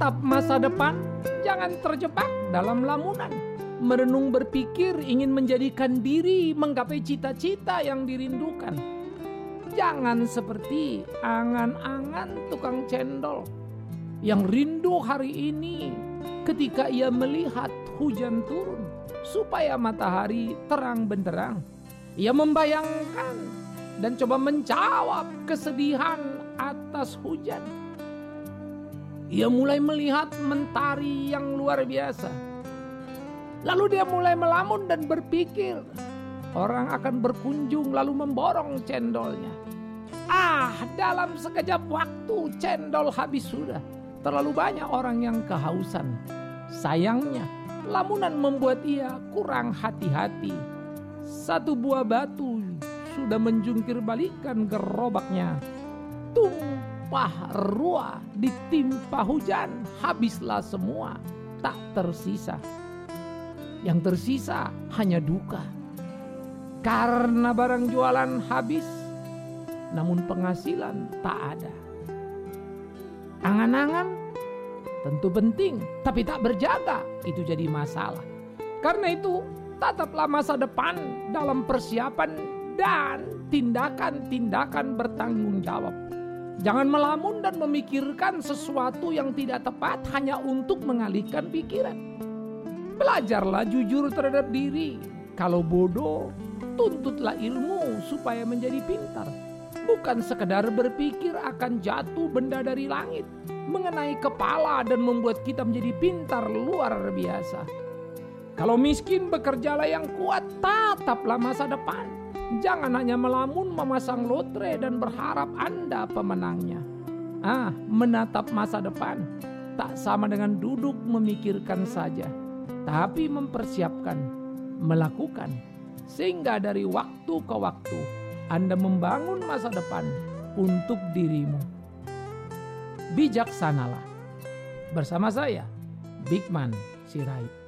menatap masa depan, jangan terjebak dalam lamunan. Merenung berpikir ingin menjadikan diri menggapai cita-cita yang dirindukan. Jangan seperti angan-angan tukang cendol yang rindu hari ini ketika ia melihat hujan turun supaya matahari terang benderang. Ia membayangkan dan coba menjawab kesedihan atas hujan. Ia mulai melihat mentari yang luar biasa. Lalu dia mulai melamun dan berpikir orang akan berkunjung lalu memborong cendolnya. Dalam sekejap waktu cendol habis sudah. Terlalu banyak orang yang kehausan. Sayangnya, lamunan membuat ia kurang hati-hati. Satu buah batu sudah menjungkir balikan gerobaknya. Tumpah ruah ditimpa hujan, habislah semua, tak tersisa. Yang tersisa hanya duka. Karena barang jualan habis, namun penghasilan tak ada. Angan-angan tentu penting, tapi tak berjaga, itu jadi masalah. Karena itu, tataplah masa depan dalam persiapan dan tindakan-tindakan bertanggung jawab. Jangan melamun dan memikirkan sesuatu yang tidak tepat hanya untuk mengalihkan pikiran. Belajarlah jujur terhadap diri. Kalau bodoh, tuntutlah ilmu supaya menjadi pintar. Bukan sekedar berpikir akan jatuh benda dari langit, mengenai kepala dan membuat kita menjadi pintar luar biasa. Kalau miskin, bekerjalah yang kuat, tataplah masa depan. Jangan hanya melamun memasang lotre dan berharap Anda pemenangnya. Menatap masa depan tak sama dengan duduk memikirkan saja, tapi mempersiapkan, melakukan, sehingga dari waktu ke waktu Anda membangun masa depan untuk dirimu. Bijaksanalah. Bersama saya, Bigman Sirait.